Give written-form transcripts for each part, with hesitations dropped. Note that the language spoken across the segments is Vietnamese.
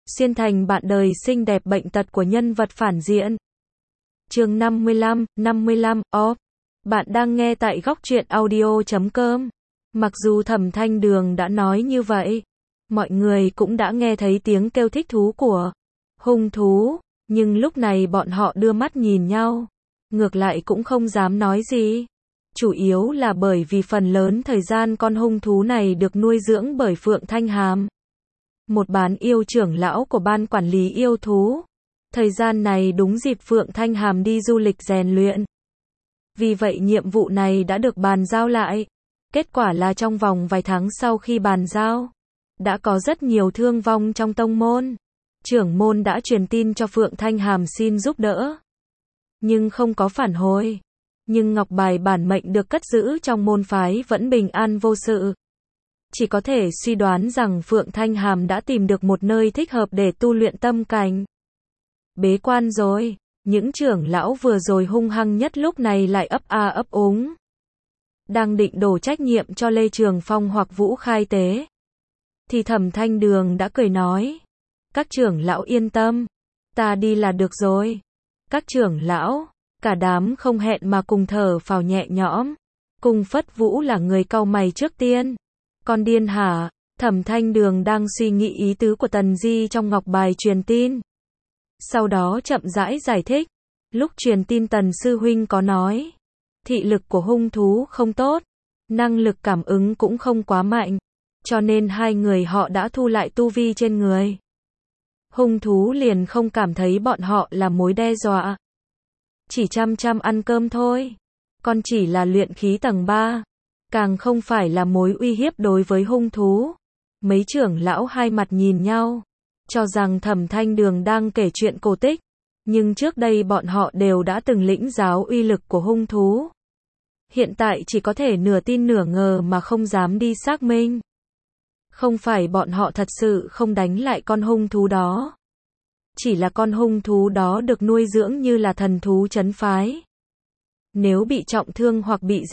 xuyên thành bạn đời xinh đẹp bệnh tật của nhân vật phản diện. Chương 55, Bạn đang nghe tại góc truyện audio.com. Mặc dù Thẩm Thanh Đường đã nói như vậy, mọi người cũng đã nghe thấy tiếng kêu thích thú của hung thú, nhưng lúc này bọn họ đưa mắt nhìn nhau, ngược lại cũng không dám nói gì. Chủ yếu là bởi vì phần lớn thời gian con hung thú này được nuôi dưỡng bởi Phượng Thanh Hàm, một bán yêu trưởng lão của ban quản lý yêu thú. Thời gian này đúng dịp Phượng Thanh Hàm đi du lịch rèn luyện. Vì vậy nhiệm vụ này đã được bàn giao lại. Kết quả là trong vòng vài tháng sau khi bàn giao, đã có rất nhiều thương vong trong tông môn. Trưởng môn đã truyền tin cho Phượng Thanh Hàm xin giúp đỡ, nhưng không có phản hồi. Nhưng ngọc bài bản mệnh được cất giữ trong môn phái vẫn bình an vô sự. Chỉ có thể suy đoán rằng Phượng Thanh Hàm đã tìm được một nơi thích hợp để tu luyện tâm cảnh. Bế quan rồi, những trưởng lão vừa rồi hung hăng nhất lúc này lại ấp a ấp úng. Đang định đổ trách nhiệm cho Lê Trường Phong hoặc Vũ Khai Tế, thì Thẩm Thanh Đường đã cười nói: các trưởng lão yên tâm, ta đi là được rồi. Các trưởng lão, cả đám không hẹn mà cùng thở phào nhẹ nhõm. Cung Phất Vũ là người cau mày trước tiên. Con điên hả? Thẩm Thanh Đường đang suy nghĩ ý tứ của Tần Di trong ngọc bài truyền tin. Sau đó chậm rãi giải thích. Lúc truyền tin Tần Sư Huynh có nói, thị lực của hung thú không tốt, năng lực cảm ứng cũng không quá mạnh, cho nên hai người họ đã thu lại tu vi trên người. Hung thú liền không cảm thấy bọn họ là mối đe dọa. Chỉ chăm chăm ăn cơm thôi. Còn chỉ là luyện khí tầng 3. Càng không phải là mối uy hiếp đối với hung thú. Mấy trưởng lão hai mặt nhìn nhau, cho rằng Thẩm Thanh Đường đang kể chuyện cổ tích. Nhưng trước đây bọn họ đều đã từng lĩnh giáo uy lực của hung thú. Hiện tại chỉ có thể nửa tin nửa ngờ mà không dám đi xác minh. Không phải bọn họ thật sự không đánh lại con hung thú đó. Chỉ là con hung thú đó được nuôi dưỡng như là thần thú trấn phái. Nếu bị trọng thương hoặc bị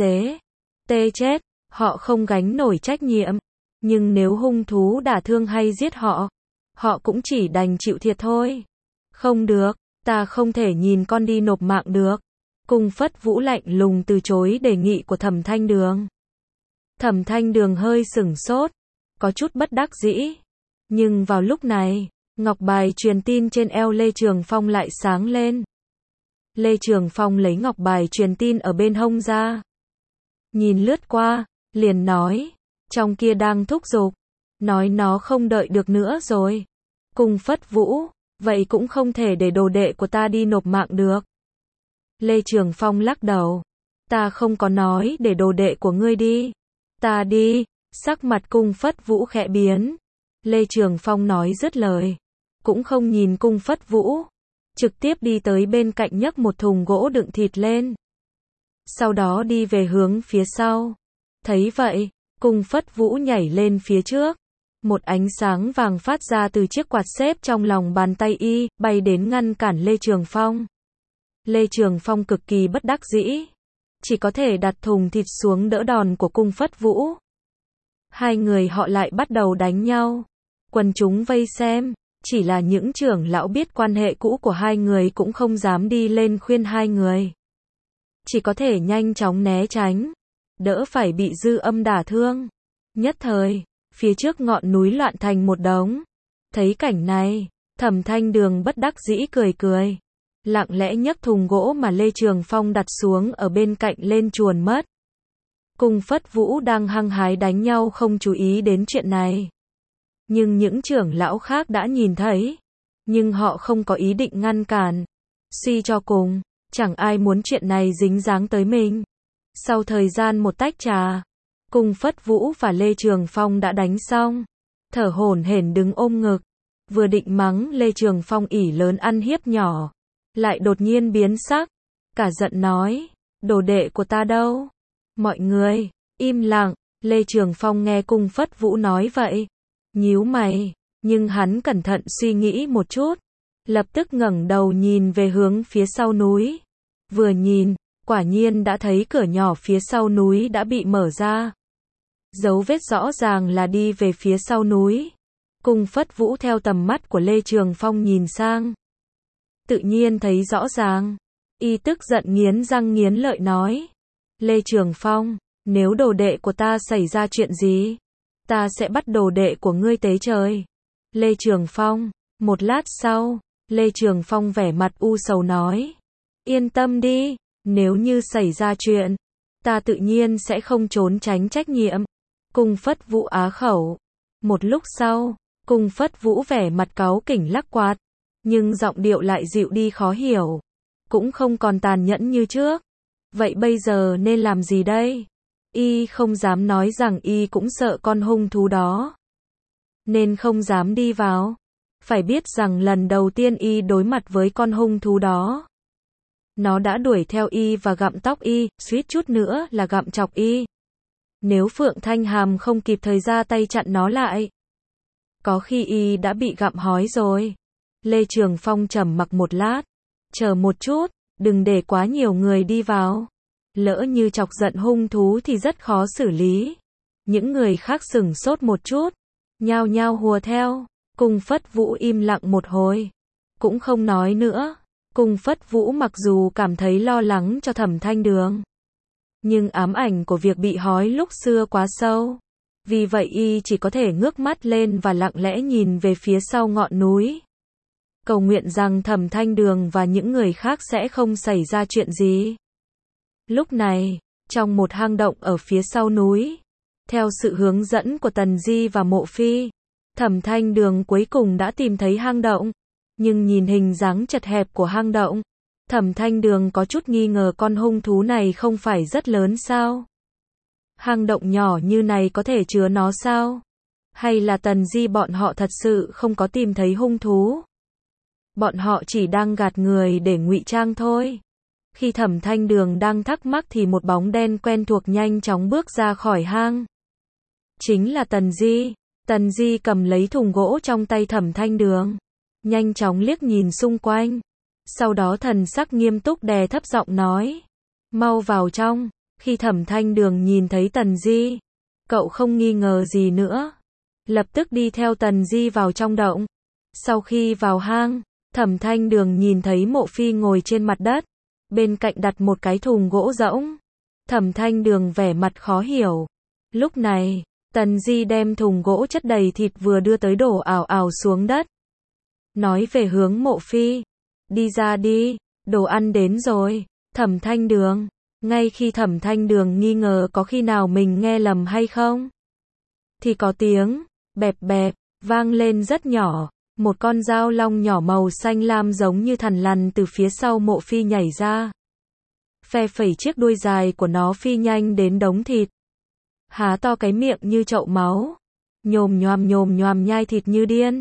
tê chết, họ không gánh nổi trách nhiệm. Nhưng nếu hung thú đả thương hay giết họ, họ cũng chỉ đành chịu thiệt thôi. Không được, ta không thể nhìn con đi nộp mạng được. Cung Phất Vũ lạnh lùng từ chối đề nghị của Thẩm Thanh Đường. Thẩm Thanh Đường hơi sửng sốt, có chút bất đắc dĩ. Nhưng vào lúc này, ngọc bài truyền tin trên eo Lê Trường Phong lại sáng lên. Lê Trường Phong lấy ngọc bài truyền tin ở bên hông ra. Nhìn lướt qua, liền nói, trong kia đang thúc giục, nói nó không đợi được nữa rồi. Cung Phất Vũ, vậy cũng không thể để đồ đệ của ta đi nộp mạng được. Lê Trường Phong lắc đầu, ta không có nói để đồ đệ của ngươi đi. Ta đi. Sắc mặt Cung Phất Vũ khẽ biến. Lê Trường Phong nói dứt lời, cũng không nhìn Cung Phất Vũ, trực tiếp đi tới bên cạnh nhấc một thùng gỗ đựng thịt lên. Sau đó đi về hướng phía sau. Thấy vậy, Cung Phất Vũ nhảy lên phía trước. Một ánh sáng vàng phát ra từ chiếc quạt xếp trong lòng bàn tay y, bay đến ngăn cản Lê Trường Phong. Lê Trường Phong cực kỳ bất đắc dĩ, chỉ có thể đặt thùng thịt xuống đỡ đòn của Cung Phất Vũ. Hai người họ lại bắt đầu đánh nhau. Quần chúng vây xem, chỉ là những trưởng lão biết quan hệ cũ của hai người cũng không dám đi lên khuyên hai người. Chỉ có thể nhanh chóng né tránh, đỡ phải bị dư âm đả thương. Nhất thời, phía trước ngọn núi loạn thành một đống. Thấy cảnh này, Thẩm Thanh Đường bất đắc dĩ cười cười, lặng lẽ nhấc thùng gỗ mà Lê Trường Phong đặt xuống ở bên cạnh lên chuồn mất. Cung Phất Vũ đang hăng hái đánh nhau không chú ý đến chuyện này. Nhưng những trưởng lão khác đã nhìn thấy. Nhưng họ không có ý định ngăn cản. Suy cho cùng, chẳng ai muốn chuyện này dính dáng tới mình. Sau thời gian một tách trà, Cung Phất Vũ và Lê Trường Phong đã đánh xong. Thở hổn hển đứng ôm ngực. Vừa định mắng Lê Trường Phong ỷ lớn ăn hiếp nhỏ, lại đột nhiên biến sắc. Cả giận nói, đồ đệ của ta đâu? Mọi người, im lặng. Lê Trường Phong nghe Cung Phất Vũ nói vậy, nhíu mày, nhưng hắn cẩn thận suy nghĩ một chút, lập tức ngẩng đầu nhìn về hướng phía sau núi. Vừa nhìn, quả nhiên đã thấy cửa nhỏ phía sau núi đã bị mở ra. Dấu vết rõ ràng là đi về phía sau núi. Cung Phất Vũ theo tầm mắt của Lê Trường Phong nhìn sang. Tự nhiên thấy rõ ràng. Y tức giận nghiến răng nghiến lợi nói. Lê Trường Phong, nếu đồ đệ của ta xảy ra chuyện gì, ta sẽ bắt đồ đệ của ngươi tế trời. Lê Trường Phong, một lát sau, Lê Trường Phong vẻ mặt u sầu nói. Yên tâm đi, nếu như xảy ra chuyện, ta tự nhiên sẽ không trốn tránh trách nhiệm. Cung Phất Vũ á khẩu. Một lúc sau, Cung Phất Vũ vẻ mặt cáu kỉnh lắc quạt, nhưng giọng điệu lại dịu đi khó hiểu, cũng không còn tàn nhẫn như trước. Vậy bây giờ nên làm gì đây? Y không dám nói rằng y cũng sợ con hung thú đó, nên không dám đi vào. Phải biết rằng lần đầu tiên y đối mặt với con hung thú đó, nó đã đuổi theo y và gặm tóc y, suýt chút nữa là gặm chọc y. Nếu Phượng Thanh Hàm không kịp thời ra tay chặn nó lại, có khi y đã bị gặm hói rồi. Lê Trường Phong trầm mặc một lát. Chờ một chút, đừng để quá nhiều người đi vào. Lỡ như chọc giận hung thú thì rất khó xử lý. Những người khác sửng sốt một chút, nhao nhao hùa theo. Cung Phất Vũ im lặng một hồi, cũng không nói nữa. Cung Phất Vũ mặc dù cảm thấy lo lắng cho Thẩm Thanh Đường, nhưng ám ảnh của việc bị hói lúc xưa quá sâu. Vì vậy y chỉ có thể ngước mắt lên và lặng lẽ nhìn về phía sau ngọn núi, cầu nguyện rằng Thẩm Thanh Đường và những người khác sẽ không xảy ra chuyện gì. Lúc này, trong một hang động ở phía sau núi, theo sự hướng dẫn của Tần Di và Mộ Phi, Thẩm Thanh Đường cuối cùng đã tìm thấy hang động. Nhưng nhìn hình dáng chật hẹp của hang động, Thẩm Thanh Đường có chút nghi ngờ con hung thú này không phải rất lớn sao? Hang động nhỏ như này có thể chứa nó sao? Hay là Tần Di bọn họ thật sự không có tìm thấy hung thú? Bọn họ chỉ đang gạt người để ngụy trang thôi. Khi Thẩm Thanh Đường đang thắc mắc thì một bóng đen quen thuộc nhanh chóng bước ra khỏi hang. Chính là Tần Di. Tần Di cầm lấy thùng gỗ trong tay Thẩm Thanh Đường, nhanh chóng liếc nhìn xung quanh. Sau đó thần sắc nghiêm túc đè thấp giọng nói. Mau vào trong. Khi Thẩm Thanh Đường nhìn thấy Tần Di, cậu không nghi ngờ gì nữa, lập tức đi theo Tần Di vào trong động. Sau khi vào hang, Thẩm Thanh Đường nhìn thấy Mộ Phi ngồi trên mặt đất, bên cạnh đặt một cái thùng gỗ rỗng. Thẩm Thanh Đường vẻ mặt khó hiểu. Lúc này, Tần Di đem thùng gỗ chất đầy thịt vừa đưa tới đổ ào ào xuống đất. Nói về hướng Mộ Phi. Đi ra đi, đồ ăn đến rồi. Thẩm Thanh Đường. Ngay khi Thẩm Thanh Đường nghi ngờ có khi nào mình nghe lầm hay không, thì có tiếng bẹp bẹp vang lên rất nhỏ. Một con dao long nhỏ màu xanh lam giống như thằn lằn từ phía sau Mộ Phi nhảy ra, phe phẩy chiếc đuôi dài của nó phi nhanh đến đống thịt, há to cái miệng như chậu máu, nhồm nhoàm nhai thịt như điên.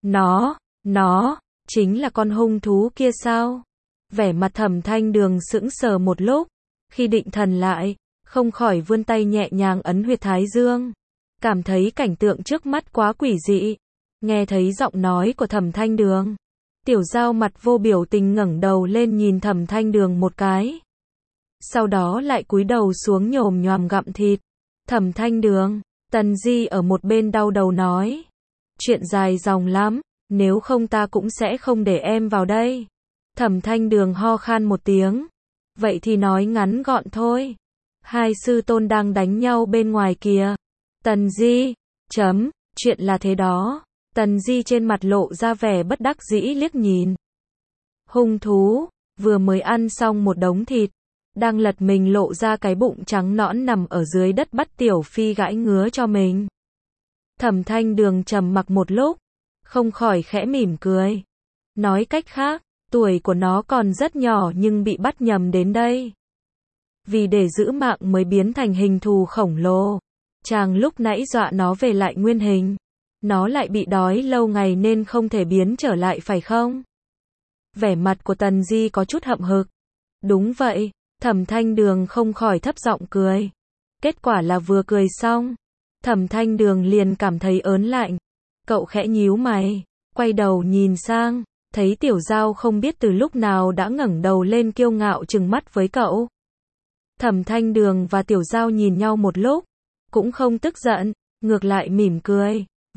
Nó chính là con hung thú kia sao? Vẻ mặt Thẩm Thanh Đường sững sờ một lúc, khi định thần lại, không khỏi vươn tay nhẹ nhàng ấn huyệt thái dương, cảm thấy cảnh tượng trước mắt quá quỷ dị. Nghe thấy giọng nói của Thẩm Thanh Đường, Tiểu Giao mặt vô biểu tình ngẩng đầu lên nhìn Thẩm Thanh Đường một cái, sau đó lại cúi đầu xuống nhồm nhoàm gặm thịt. Thẩm Thanh Đường, Tần Di ở một bên đau đầu nói, chuyện dài dòng lắm, nếu không ta cũng sẽ không để em vào đây. Thẩm Thanh Đường ho khan một tiếng, vậy thì nói ngắn gọn thôi. Hai sư tôn đang đánh nhau bên ngoài kìa. Tần Di, chuyện là thế đó. Tần Di trên mặt lộ ra vẻ bất đắc dĩ liếc nhìn. Hung thú, vừa mới ăn xong một đống thịt, đang lật mình lộ ra cái bụng trắng nõn nằm ở dưới đất bắt Tiểu Phi gãi ngứa cho mình. Thẩm Thanh Đường trầm mặc một lúc, không khỏi khẽ mỉm cười. Nói cách khác, tuổi của nó còn rất nhỏ nhưng bị bắt nhầm đến đây. Vì để giữ mạng mới biến thành hình thù khổng lồ. Chàng lúc nãy dọa nó về lại nguyên hình. Nó lại bị đói lâu ngày nên không thể biến trở lại phải không? Vẻ mặt của Tần Di có chút hậm hực. Đúng vậy, Thẩm Thanh Đường không khỏi thấp giọng cười. Kết quả là vừa cười xong, Thẩm Thanh Đường liền cảm thấy ớn lạnh. Cậu khẽ nhíu mày, quay đầu nhìn sang, thấy Tiểu Giao không biết từ lúc nào đã ngẩng đầu lên kiêu ngạo trừng mắt với cậu. Thẩm Thanh Đường và Tiểu Giao nhìn nhau một lúc, cũng không tức giận, ngược lại mỉm cười.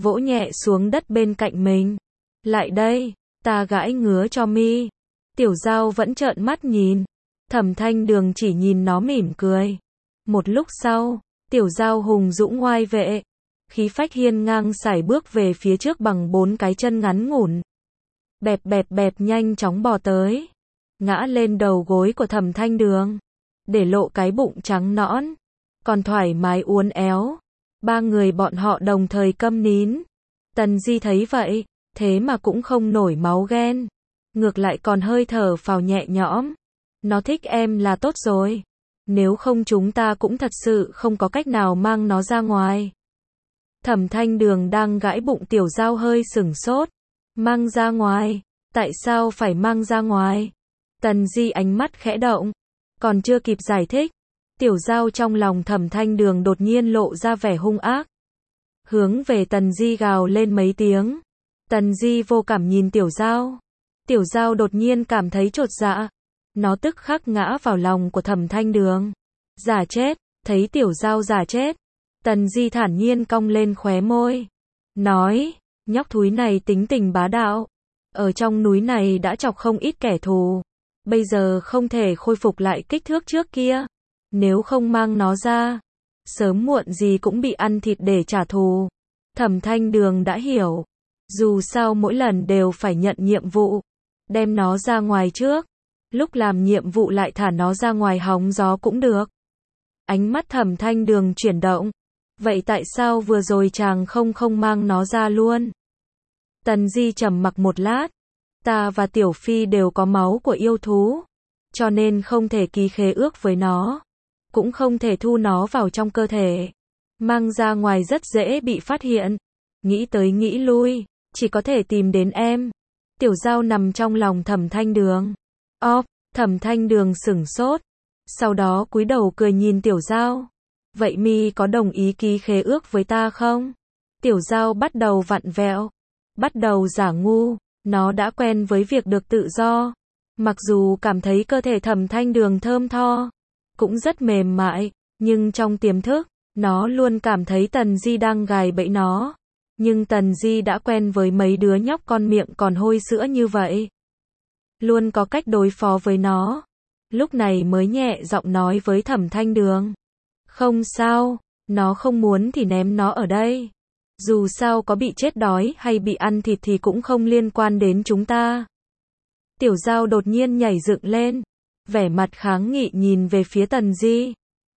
vỗ nhẹ xuống đất bên cạnh mình. Lại đây, ta gãi ngứa cho mi. Tiểu Dao vẫn trợn mắt nhìn. Thẩm Thanh Đường chỉ nhìn nó mỉm cười. Một lúc sau, Tiểu Dao hùng dũng ngoai vệ, khí phách hiên ngang sải bước về phía trước bằng 4 cái chân ngắn ngủn. Bẹp bẹp bẹp nhanh chóng bò tới, ngã lên đầu gối của Thẩm Thanh Đường, để lộ cái bụng trắng nõn, còn thoải mái uốn éo. Ba người bọn họ đồng thời câm nín. Tần Di thấy vậy, thế mà cũng không nổi máu ghen, ngược lại còn hơi thở phào nhẹ nhõm. Nó thích em là tốt rồi. Nếu không chúng ta cũng thật sự không có cách nào mang nó ra ngoài. Thẩm Thanh Đường đang gãi bụng Tiểu Dao hơi sửng sốt. Mang ra ngoài? Tại sao phải mang ra ngoài? Tần Di ánh mắt khẽ động. Còn chưa kịp giải thích, Tiểu Dao trong lòng Thẩm Thanh Đường đột nhiên lộ ra vẻ hung ác. Hướng về Tần Di gào lên mấy tiếng. Tần Di vô cảm nhìn Tiểu Dao. Tiểu Dao đột nhiên cảm thấy chột dạ. Nó tức khắc ngã vào lòng của Thẩm Thanh Đường. Giả chết, thấy Tiểu Dao giả chết. Tần Di thản nhiên cong lên khóe môi. Nói, nhóc thúi này tính tình bá đạo. Ở trong núi này đã chọc không ít kẻ thù. Bây giờ không thể khôi phục lại kích thước trước kia. Nếu không mang nó ra, sớm muộn gì cũng bị ăn thịt để trả thù. Thẩm Thanh Đường đã hiểu. Dù sao mỗi lần đều phải nhận nhiệm vụ. Đem nó ra ngoài trước. Lúc làm nhiệm vụ lại thả nó ra ngoài hóng gió cũng được. Ánh mắt Thẩm Thanh Đường chuyển động. Vậy tại sao vừa rồi chàng không mang nó ra luôn? Tần Di trầm mặc một lát. Ta và Tiểu Phi đều có máu của yêu thú, cho nên không thể ký khế ước với nó, cũng không thể thu nó vào trong cơ thể. Mang ra ngoài rất dễ bị phát hiện. Nghĩ tới nghĩ lui, chỉ có thể tìm đến em. Tiểu Dao nằm trong lòng Thẩm Thanh Đường. Thẩm Thanh Đường sửng sốt, sau đó cúi đầu cười nhìn Tiểu Dao. Vậy mi có đồng ý ký khế ước với ta không? Tiểu Dao bắt đầu vặn vẹo, bắt đầu giả ngu. Nó đã quen với việc được tự do. Mặc dù cảm thấy cơ thể Thẩm Thanh Đường thơm tho, cũng rất mềm mại, nhưng trong tiềm thức, nó luôn cảm thấy Tần Di đang gài bẫy nó. Nhưng Tần Di đã quen với mấy đứa nhóc con miệng còn hôi sữa như vậy, luôn có cách đối phó với nó. Lúc này mới nhẹ giọng nói với Thẩm Thanh Đường. Không sao, nó không muốn thì ném nó ở đây. Dù sao có bị chết đói hay bị ăn thịt thì cũng không liên quan đến chúng ta. Tiểu Dao đột nhiên nhảy dựng lên, vẻ mặt kháng nghị nhìn về phía Tần Di.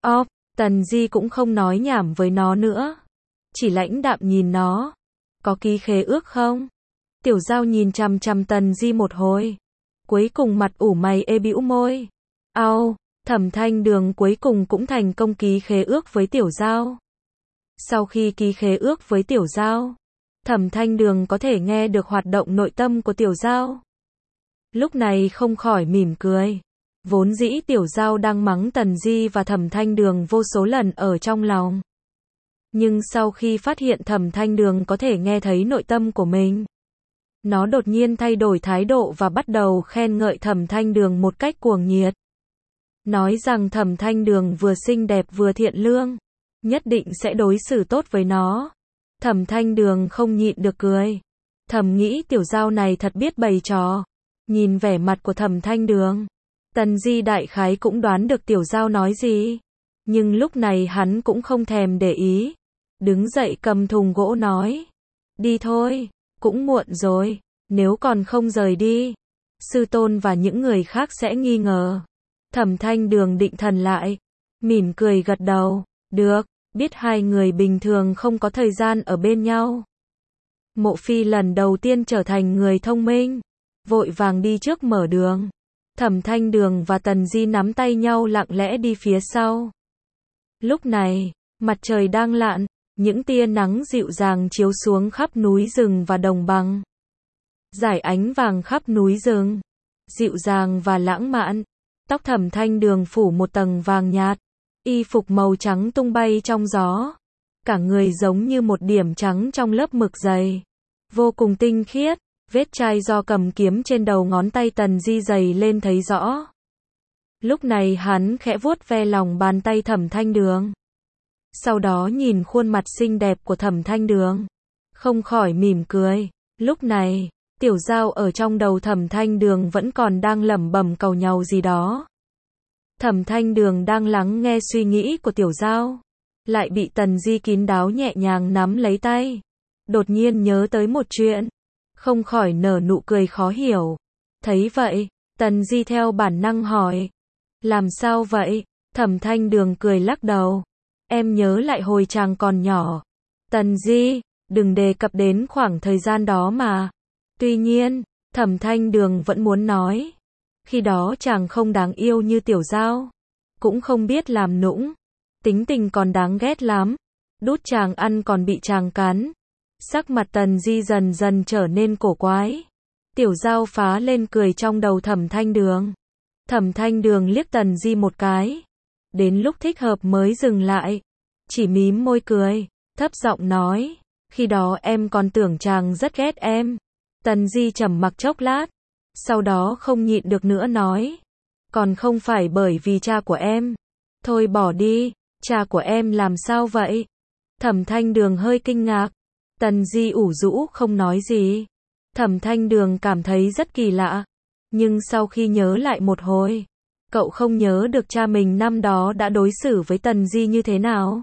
Tần Di cũng không nói nhảm với nó nữa, chỉ lãnh đạm nhìn nó. Có ký khế ước không? Tiểu Dao nhìn chằm chằm Tần Di một hồi, cuối cùng mặt ủ mày ê bĩu môi. Thẩm Thanh Đường cuối cùng cũng thành công ký khế ước với Tiểu Dao. Sau khi ký khế ước với Tiểu Dao, Thẩm Thanh Đường có thể nghe được hoạt động nội tâm của Tiểu Dao. Lúc này không khỏi mỉm cười. Vốn dĩ Tiểu Dao đang mắng Tần Di và Thẩm Thanh Đường vô số lần ở trong lòng. Nhưng sau khi phát hiện Thẩm Thanh Đường có thể nghe thấy nội tâm của mình, nó đột nhiên thay đổi thái độ và bắt đầu khen ngợi Thẩm Thanh Đường một cách cuồng nhiệt. Nói rằng Thẩm Thanh Đường vừa xinh đẹp vừa thiện lương, nhất định sẽ đối xử tốt với nó. Thẩm Thanh Đường không nhịn được cười. Thầm nghĩ Tiểu Dao này thật biết bày trò. Nhìn vẻ mặt của Thẩm Thanh Đường, Tần Di đại khái cũng đoán được Tiểu Dao nói gì. Nhưng lúc này hắn cũng không thèm để ý. Đứng dậy cầm thùng gỗ nói. Đi thôi, cũng muộn rồi. Nếu còn không rời đi, sư tôn và những người khác sẽ nghi ngờ. Thẩm Thanh Đường định thần lại, mỉm cười gật đầu. Được, biết hai người bình thường không có thời gian ở bên nhau. Mộ Phi lần đầu tiên trở thành người thông minh, vội vàng đi trước mở đường. Thẩm Thanh Đường và Tần Di nắm tay nhau lặng lẽ đi phía sau. Lúc này, mặt trời đang lặn, những tia nắng dịu dàng chiếu xuống khắp núi rừng và đồng bằng. Rải ánh vàng khắp núi rừng, dịu dàng và lãng mạn. Tóc Thẩm Thanh Đường phủ một tầng vàng nhạt, y phục màu trắng tung bay trong gió. Cả người giống như một điểm trắng trong lớp mực dày, vô cùng tinh khiết. Vết chai do cầm kiếm trên đầu ngón tay Tần Di dày lên thấy rõ. Lúc này hắn khẽ vuốt ve lòng bàn tay Thẩm Thanh Đường. Sau đó nhìn khuôn mặt xinh đẹp của Thẩm Thanh Đường. không khỏi mỉm cười. Lúc này, Tiểu Giao ở trong đầu Thẩm Thanh Đường vẫn còn đang lẩm bẩm cầu nhau gì đó. Thẩm Thanh Đường đang lắng nghe suy nghĩ của Tiểu Giao, lại bị Tần Di kín đáo nhẹ nhàng nắm lấy tay. Đột nhiên nhớ tới một chuyện, không khỏi nở nụ cười khó hiểu. Thấy vậy, Tần Di theo bản năng hỏi, làm sao vậy? Thẩm Thanh Đường cười lắc đầu, em nhớ lại hồi chàng còn nhỏ. Tần Di, đừng đề cập đến khoảng thời gian đó mà. Tuy nhiên, Thẩm Thanh Đường vẫn muốn nói, khi đó chàng không đáng yêu như Tiểu Giao, cũng không biết làm nũng, tính tình còn đáng ghét lắm, đút chàng ăn còn bị chàng cắn. Sắc mặt Tần Di dần dần trở nên cổ quái. Tiểu Giao phá lên cười trong đầu Thẩm Thanh Đường. Thẩm Thanh Đường liếc Tần Di một cái, đến lúc thích hợp mới dừng lại, chỉ mím môi cười, thấp giọng nói, khi đó em còn tưởng chàng rất ghét em. Tần Di trầm mặc chốc lát, sau đó không nhịn được nữa nói, còn không phải bởi vì cha của em. Thôi bỏ đi, cha của em làm sao vậy? Thẩm Thanh Đường hơi kinh ngạc. Tần Di ủ rũ không nói gì. Thẩm Thanh Đường cảm thấy rất kỳ lạ, nhưng sau khi nhớ lại một hồi, cậu không nhớ được cha mình năm đó đã đối xử với Tần Di như thế nào.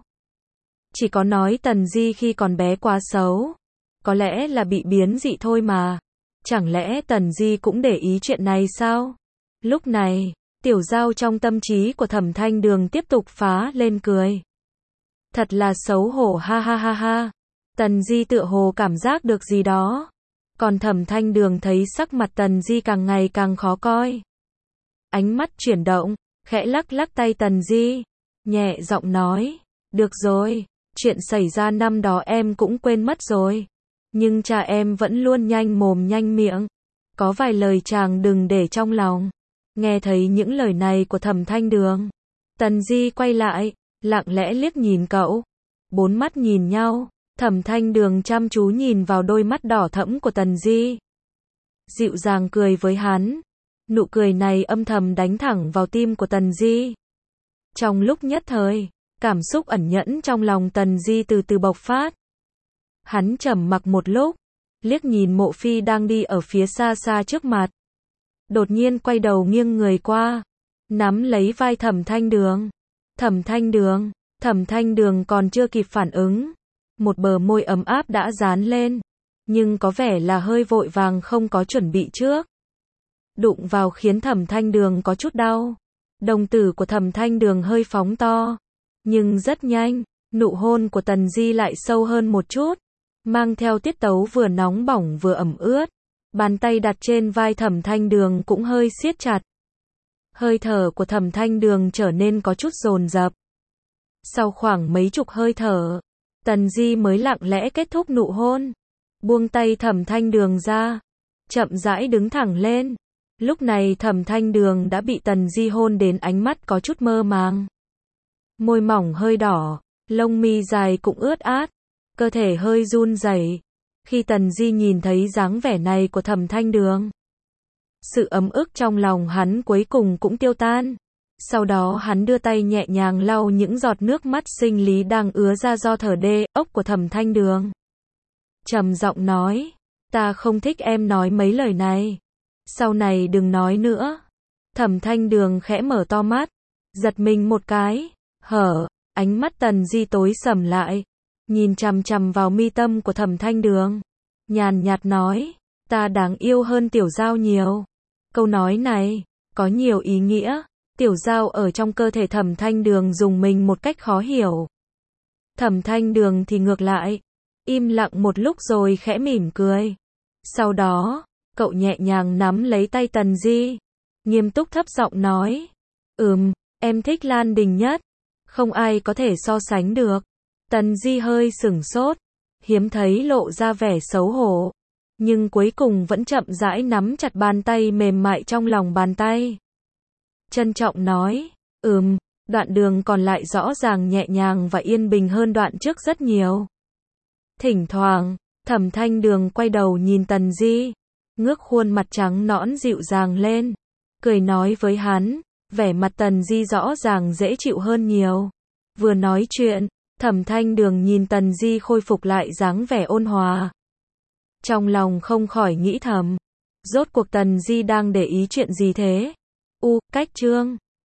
Chỉ có nói Tần Di khi còn bé quá xấu, có lẽ là bị biến dị thôi mà. Chẳng lẽ Tần Di cũng để ý chuyện này sao? Lúc này, Tiểu Giao trong tâm trí của Thẩm Thanh Đường tiếp tục phá lên cười. Thật là xấu hổ, ha ha ha ha. Tần Di tựa hồ cảm giác được gì đó. Còn Thẩm Thanh Đường thấy sắc mặt Tần Di càng ngày càng khó coi. Ánh mắt chuyển động, khẽ lắc lắc tay Tần Di, nhẹ giọng nói, được rồi, chuyện xảy ra năm đó em cũng quên mất rồi. Nhưng cha em vẫn luôn nhanh mồm nhanh miệng. Có vài lời chàng đừng để trong lòng. Nghe thấy những lời này của Thẩm Thanh Đường, Tần Di quay lại, lặng lẽ liếc nhìn cậu. Bốn mắt nhìn nhau, Thẩm Thanh Đường chăm chú nhìn vào đôi mắt đỏ thẫm của Tần Di. Dịu dàng cười với hắn. Nụ cười này âm thầm đánh thẳng vào tim của Tần Di. Trong lúc nhất thời, cảm xúc ẩn nhẫn trong lòng Tần Di từ từ bộc phát. Hắn trầm mặc một lúc, liếc nhìn Mộ Phi đang đi ở phía xa xa trước mặt. Đột nhiên quay đầu nghiêng người qua, nắm lấy vai Thẩm Thanh Đường. Thẩm Thanh Đường còn chưa kịp phản ứng, một bờ môi ấm áp đã dán lên, nhưng có vẻ là hơi vội vàng không có chuẩn bị trước. Đụng vào khiến Thẩm Thanh Đường có chút đau. Đồng tử của Thẩm Thanh Đường hơi phóng to, nhưng rất nhanh, nụ hôn của Tần Di lại sâu hơn một chút, mang theo tiết tấu vừa nóng bỏng vừa ẩm ướt. Bàn tay đặt trên vai Thẩm Thanh Đường cũng hơi siết chặt. Hơi thở của Thẩm Thanh Đường trở nên có chút dồn dập. Sau khoảng mấy chục hơi thở, Tần Di mới lặng lẽ kết thúc nụ hôn, buông tay Thẩm Thanh Đường ra, chậm rãi đứng thẳng lên. Lúc này Thẩm Thanh Đường đã bị Tần Di hôn đến ánh mắt có chút mơ màng. Môi mỏng hơi đỏ, lông mi dài cũng ướt át, cơ thể hơi run rẩy. Khi Tần Di nhìn thấy dáng vẻ này của Thẩm Thanh Đường, sự ấm ức trong lòng hắn cuối cùng cũng tiêu tan. Sau đó hắn đưa tay nhẹ nhàng lau những giọt nước mắt sinh lý đang ứa ra do thở đê ốc của Thẩm Thanh Đường. Trầm giọng nói, ta không thích em nói mấy lời này. Sau này đừng nói nữa. Thẩm Thanh Đường khẽ mở to mắt, giật mình một cái, ánh mắt Tần Di tối sầm lại, nhìn chằm chằm vào mi tâm của Thẩm Thanh Đường, nhàn nhạt nói, ta đáng yêu hơn Tiểu Giao nhiều. Câu nói này có nhiều ý nghĩa. Tiểu Giao ở trong cơ thể Thẩm Thanh Đường dùng mình một cách khó hiểu. Thẩm Thanh Đường thì ngược lại, im lặng một lúc rồi khẽ mỉm cười. Sau đó, cậu nhẹ nhàng nắm lấy tay Tần Di, nghiêm túc thấp giọng nói, em thích Lan Đình nhất, không ai có thể so sánh được. Tần Di hơi sửng sốt, hiếm thấy lộ ra vẻ xấu hổ, nhưng cuối cùng vẫn chậm rãi nắm chặt bàn tay mềm mại trong lòng bàn tay. Trân trọng nói, đoạn đường còn lại rõ ràng nhẹ nhàng và yên bình hơn đoạn trước rất nhiều. Thỉnh thoảng, Thẩm Thanh Đường quay đầu nhìn Tần Di, ngước khuôn mặt trắng nõn dịu dàng lên, cười nói với hắn, vẻ mặt Tần Di rõ ràng dễ chịu hơn nhiều. Vừa nói chuyện, Thẩm Thanh Đường nhìn Tần Di khôi phục lại dáng vẻ ôn hòa. Trong lòng không khỏi nghĩ thầm. Rốt cuộc Tần Di đang để ý chuyện gì thế? Cách Trương.